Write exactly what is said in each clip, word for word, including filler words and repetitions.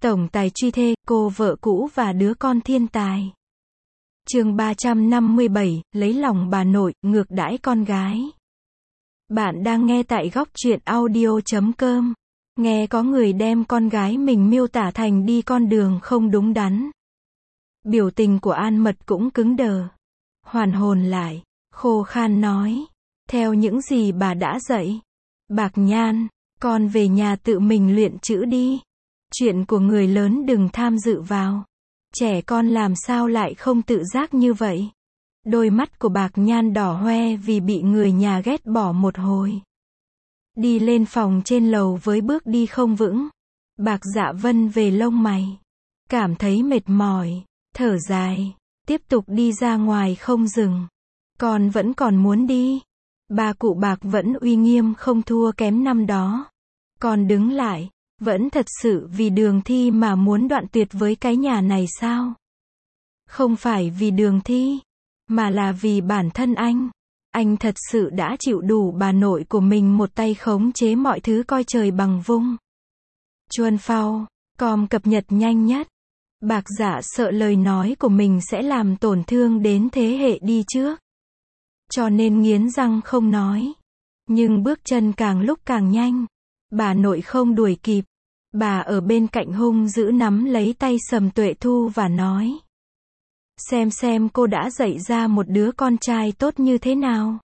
Tổng tài truy thê, cô vợ cũ và đứa con thiên tài. Chương ba trăm năm mươi bảy, lấy lòng bà nội, ngược đãi con gái. Bạn đang nghe tại góc truyện audio chấm com. Nghe có người đem con gái mình miêu tả thành đi con đường không đúng đắn. Biểu tình của An Mật cũng cứng đờ. Hoàn hồn lại, khô khan nói. Theo những gì bà đã dạy. Bạc Nhan, con về nhà tự mình luyện chữ đi. Chuyện của người lớn đừng tham dự vào. Trẻ con làm sao lại không tự giác như vậy? Đôi mắt của Bạc Nhan đỏ hoe vì bị người nhà ghét bỏ một hồi. Đi lên phòng trên lầu với bước đi không vững. Bạc Dạ Vân về lông mày. Cảm thấy mệt mỏi, thở dài, tiếp tục đi ra ngoài không dừng. Con vẫn còn muốn đi. Bà cụ Bạc vẫn uy nghiêm không thua kém năm đó. Con đứng lại, vẫn thật sự vì Đường Thi mà muốn đoạn tuyệt với cái nhà này sao? Không phải vì Đường Thi, mà là vì bản thân anh. Anh thật sự đã chịu đủ bà nội của mình một tay khống chế mọi thứ coi trời bằng vung. Chuan Phao, com cập nhật nhanh nhất. Bạc Dạ sợ lời nói của mình sẽ làm tổn thương đến thế hệ đi trước. Cho nên nghiến răng không nói. Nhưng bước chân càng lúc càng nhanh. Bà nội không đuổi kịp. Bà ở bên cạnh hung dữ nắm lấy tay Sầm Tuệ Thu và nói. Xem xem cô đã dạy ra một đứa con trai tốt như thế nào.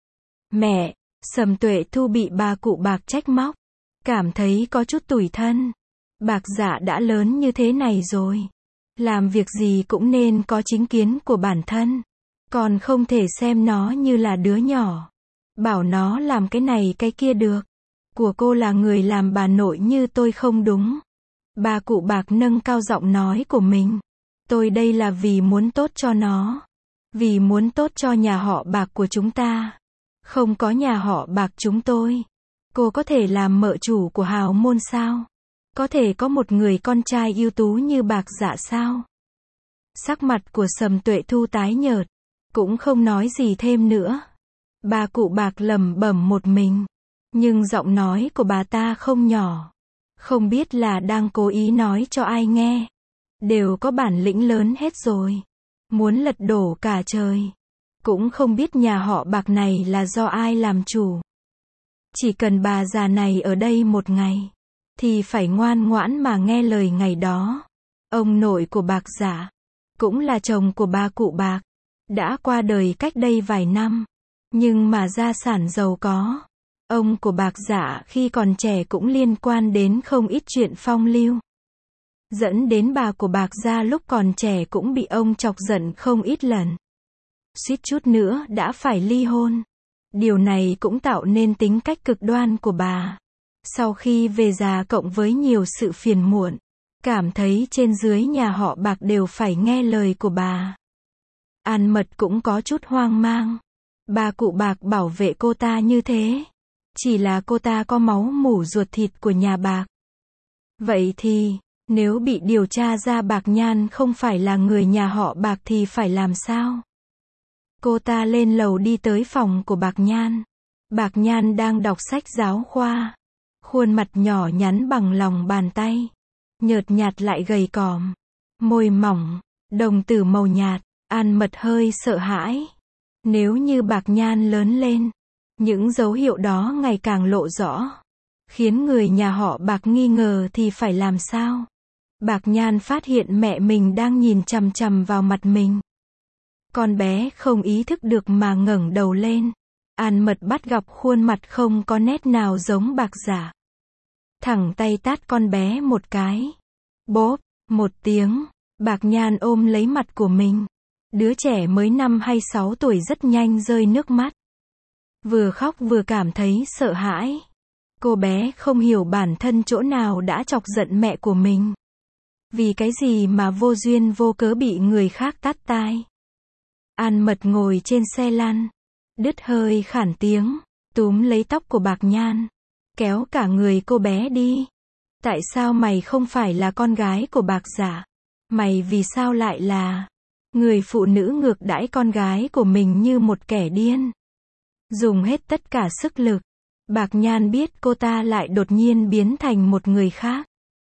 Mẹ, Sầm Tuệ Thu bị bà cụ Bạc trách móc. Cảm thấy có chút tủi thân. Bạc Dạ đã lớn như thế này rồi. Làm việc gì cũng nên có chính kiến của bản thân. Còn không thể xem nó như là đứa nhỏ. Bảo nó làm cái này cái kia được. Của cô là người làm bà nội như tôi không đúng. Bà cụ Bạc nâng cao giọng nói của mình. Tôi đây là vì muốn tốt cho nó. Vì muốn tốt cho nhà họ Bạc của chúng ta. Không có nhà họ Bạc chúng tôi. Cô có thể làm mợ chủ của hào môn sao? Có thể có một người con trai ưu tú như Bạc Dạ sao? Sắc mặt của Sầm Tuệ Thu tái nhợt. Cũng không nói gì thêm nữa. Bà cụ Bạc lẩm bẩm một mình. Nhưng giọng nói của bà ta không nhỏ. Không biết là đang cố ý nói cho ai nghe. Đều có bản lĩnh lớn hết rồi. Muốn lật đổ cả trời. Cũng không biết nhà họ Bạc này là do ai làm chủ. Chỉ cần bà già này ở đây một ngày. Thì phải ngoan ngoãn mà nghe lời ngày đó. Ông nội của Bạc Dạ. Cũng là chồng của bà cụ Bạc. Đã qua đời cách đây vài năm. Nhưng mà gia sản giàu có. Ông của Bạc Dạ khi còn trẻ cũng liên quan đến không ít chuyện phong lưu. Dẫn đến bà của Bạc Gia lúc còn trẻ cũng bị ông chọc giận không ít lần. Suýt chút nữa đã phải ly hôn. Điều này cũng tạo nên tính cách cực đoan của bà. Sau khi về già cộng với nhiều sự phiền muộn. Cảm thấy trên dưới nhà họ Bạc đều phải nghe lời của bà. An Mật cũng có chút hoang mang. Bà cụ Bạc bảo vệ cô ta như thế. Chỉ là cô ta có máu mủ ruột thịt của nhà Bạc. Vậy thì, nếu bị điều tra ra Bạc Nhan không phải là người nhà họ Bạc thì phải làm sao? Cô ta lên lầu đi tới phòng của Bạc Nhan. Bạc Nhan đang đọc sách giáo khoa. Khuôn mặt nhỏ nhắn bằng lòng bàn tay. Nhợt nhạt lại gầy còm. Môi mỏng, đồng tử màu nhạt. An Mật hơi sợ hãi. Nếu như Bạc Nhan lớn lên. Những dấu hiệu đó ngày càng lộ rõ. Khiến người nhà họ Bạc nghi ngờ thì phải làm sao? Bạc Nhan phát hiện mẹ mình đang nhìn chằm chằm vào mặt mình. Con bé không ý thức được mà ngẩng đầu lên. An Mật bắt gặp khuôn mặt không có nét nào giống Bạc Dạ. Thẳng tay tát con bé một cái. Bốp, một tiếng. Bạc Nhan ôm lấy mặt của mình. Đứa trẻ mới năm hay sáu tuổi rất nhanh rơi nước mắt. Vừa khóc vừa cảm thấy sợ hãi. Cô bé không hiểu bản thân chỗ nào đã chọc giận mẹ của mình. Vì cái gì mà vô duyên vô cớ bị người khác tát tai. An Mật ngồi trên xe lăn. Đứt hơi khản tiếng. Túm lấy tóc của Bạc Nhan. Kéo cả người cô bé đi. Tại sao mày không phải là con gái của Bạc Dạ? Mày vì sao lại là người phụ nữ ngược đãi con gái của mình như một kẻ điên? Dùng hết tất cả sức lực. Bạc Nhan biết cô ta lại đột nhiên biến thành một người khác.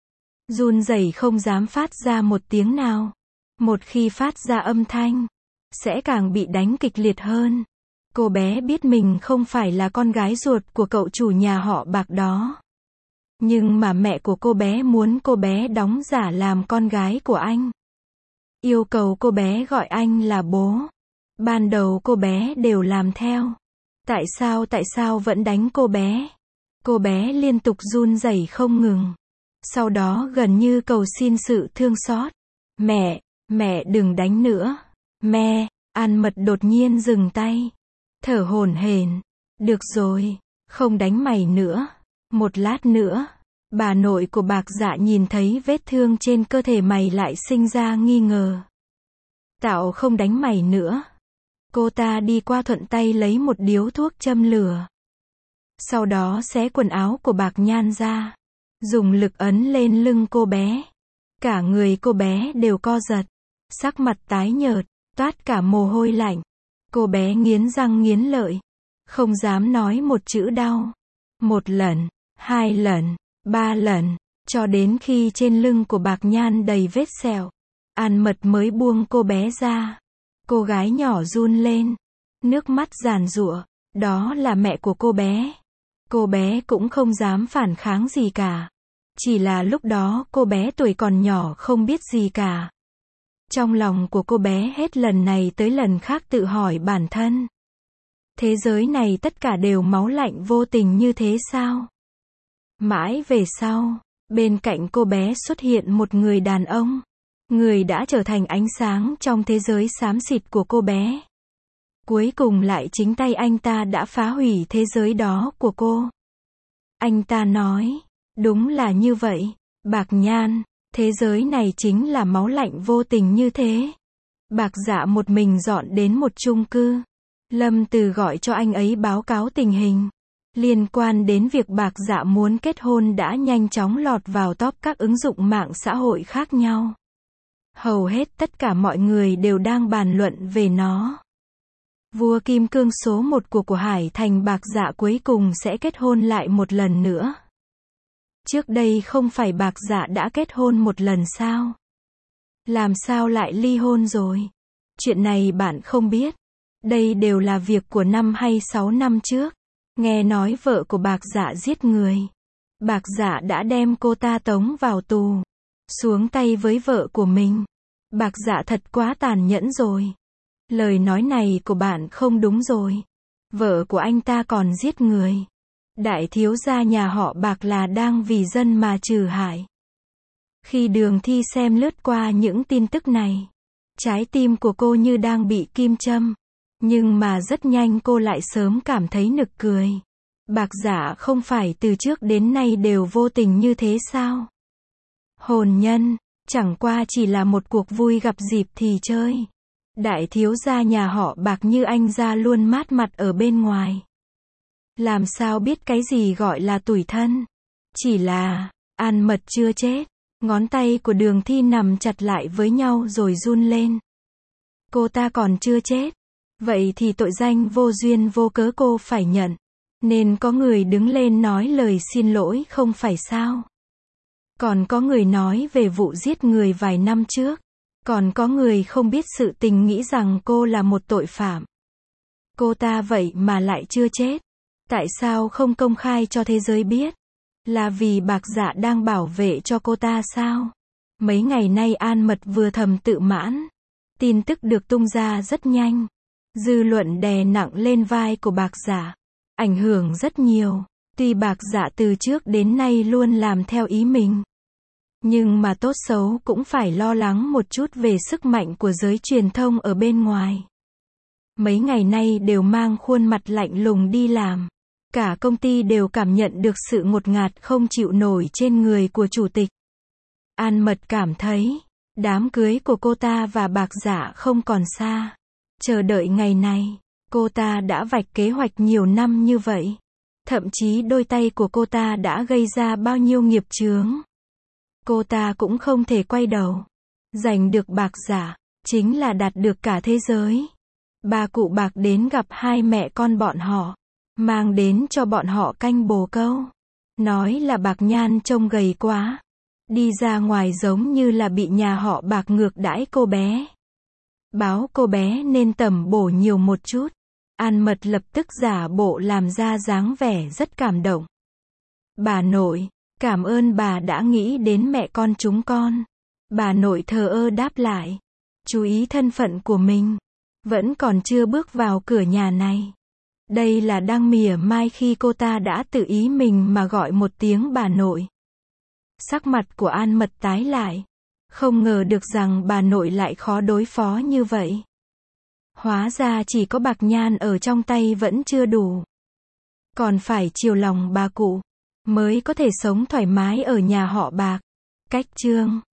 run rẩy không dám phát ra một tiếng nào. Một khi phát ra âm thanh, sẽ càng bị đánh kịch liệt hơn. Cô bé biết mình không phải là con gái ruột của cậu chủ nhà họ Bạc đó. Nhưng mà mẹ của cô bé muốn cô bé đóng giả làm con gái của anh. Yêu cầu cô bé gọi anh là bố. Ban đầu cô bé đều làm theo. Tại sao tại sao vẫn đánh cô bé? Cô bé liên tục run rẩy không ngừng. Sau đó gần như cầu xin sự thương xót. Mẹ, mẹ đừng đánh nữa. Mẹ, An Mật đột nhiên dừng tay. Thở hổn hển. Được rồi, không đánh mày nữa. Một lát nữa, bà nội của Bạc Dạ nhìn thấy vết thương trên cơ thể mày lại sinh ra nghi ngờ. Tạo không đánh mày nữa. Cô ta đi qua thuận tay lấy một điếu thuốc châm lửa. Sau đó xé quần áo của Bạc Nhan ra. Dùng lực ấn lên lưng cô bé. Cả người cô bé đều co giật. Sắc mặt tái nhợt, toát cả mồ hôi lạnh. Cô bé nghiến răng nghiến lợi. Không dám nói một chữ đau. Một lần, hai lần, ba lần, cho đến khi trên lưng của Bạc Nhan đầy vết sẹo. An Mật mới buông cô bé ra. Cô gái nhỏ run lên. Nước mắt giàn giụa. Đó là mẹ của cô bé. Cô bé cũng không dám phản kháng gì cả. Chỉ là lúc đó cô bé tuổi còn nhỏ không biết gì cả. Trong lòng của cô bé hết lần này tới lần khác tự hỏi bản thân. Thế giới này tất cả đều máu lạnh vô tình như thế sao? Mãi về sau, bên cạnh cô bé xuất hiện một người đàn ông. Người đã trở thành ánh sáng trong thế giới xám xịt của cô bé. Cuối cùng lại chính tay anh ta đã phá hủy thế giới đó của cô. Anh ta nói, đúng là như vậy, Bạc Nhan, thế giới này chính là máu lạnh vô tình như thế. Bạc Dạ một mình dọn đến một chung cư. Lâm Từ gọi cho anh ấy báo cáo tình hình. Liên quan đến việc Bạc Dạ muốn kết hôn đã nhanh chóng lọt vào top các ứng dụng mạng xã hội khác nhau. Hầu hết tất cả mọi người đều đang bàn luận về nó. Vua Kim Cương số một của của Hải Thành Bạc Dạ cuối cùng sẽ kết hôn lại một lần nữa. Trước đây không phải Bạc Dạ đã kết hôn một lần sao? Làm sao lại ly hôn rồi? Chuyện này bạn không biết. Đây đều là việc của năm hay sáu năm trước. Nghe nói vợ của Bạc Dạ giết người. Bạc Dạ đã đem cô ta tống vào tù. Xuống tay với vợ của mình. Bạc Dạ thật quá tàn nhẫn rồi. Lời nói này của bạn không đúng rồi. Vợ của anh ta còn giết người. Đại thiếu gia nhà họ Bạc là đang vì dân mà trừ hại. Khi Đường Thi xem lướt qua những tin tức này, trái tim của cô như đang bị kim châm. Nhưng mà rất nhanh cô lại sớm cảm thấy nực cười. Bạc Dạ không phải từ trước đến nay đều vô tình như thế sao? Hôn nhân, chẳng qua chỉ là một cuộc vui gặp dịp thì chơi. Đại thiếu gia nhà họ Bạc như anh ra luôn mát mặt ở bên ngoài. Làm sao biết cái gì gọi là tủi thân? Chỉ là, An Mật chưa chết. Ngón tay của Đường Thi nằm chặt lại với nhau rồi run lên. Cô ta còn chưa chết. Vậy thì tội danh vô duyên vô cớ cô phải nhận. Nên có người đứng lên nói lời xin lỗi không phải sao? Còn có người nói về vụ giết người vài năm trước. Còn có người không biết sự tình nghĩ rằng cô là một tội phạm. Cô ta vậy mà lại chưa chết. Tại sao không công khai cho thế giới biết? Là vì Bạc Dạ đang bảo vệ cho cô ta sao? Mấy ngày nay An Mật vừa thầm tự mãn. Tin tức được tung ra rất nhanh. Dư luận đè nặng lên vai của Bạc Dạ. Ảnh hưởng rất nhiều. Tuy Bạc Dạ từ trước đến nay luôn làm theo ý mình. Nhưng mà tốt xấu cũng phải lo lắng một chút về sức mạnh của giới truyền thông ở bên ngoài. Mấy ngày nay đều mang khuôn mặt lạnh lùng đi làm. Cả công ty đều cảm nhận được sự ngột ngạt không chịu nổi trên người của chủ tịch. An Mật cảm thấy, đám cưới của cô ta và Bạc Dạ không còn xa. Chờ đợi ngày này, cô ta đã vạch kế hoạch nhiều năm như vậy. Thậm chí đôi tay của cô ta đã gây ra bao nhiêu nghiệp chướng. Cô ta cũng không thể quay đầu. Giành được Bạc Dạ, chính là đạt được cả thế giới. Bà cụ Bạc đến gặp hai mẹ con bọn họ. Mang đến cho bọn họ canh bồ câu. Nói là Bạc Nhan trông gầy quá. Đi ra ngoài giống như là bị nhà họ Bạc ngược đãi cô bé. Báo cô bé nên tẩm bổ nhiều một chút. An Mật lập tức giả bộ làm ra dáng vẻ rất cảm động. Bà nội, cảm ơn bà đã nghĩ đến mẹ con chúng con. Bà nội thờ ơ đáp lại. Chú ý thân phận của mình. Vẫn còn chưa bước vào cửa nhà này. Đây là đang mỉa mai khi cô ta đã tự ý mình mà gọi một tiếng bà nội. Sắc mặt của An Mật tái lại. Không ngờ được rằng bà nội lại khó đối phó như vậy. Hóa ra chỉ có bạc nhan ở trong tay vẫn chưa đủ. Còn phải chiều lòng bà cụ, mới có thể sống thoải mái ở nhà họ Bạc. Cách chương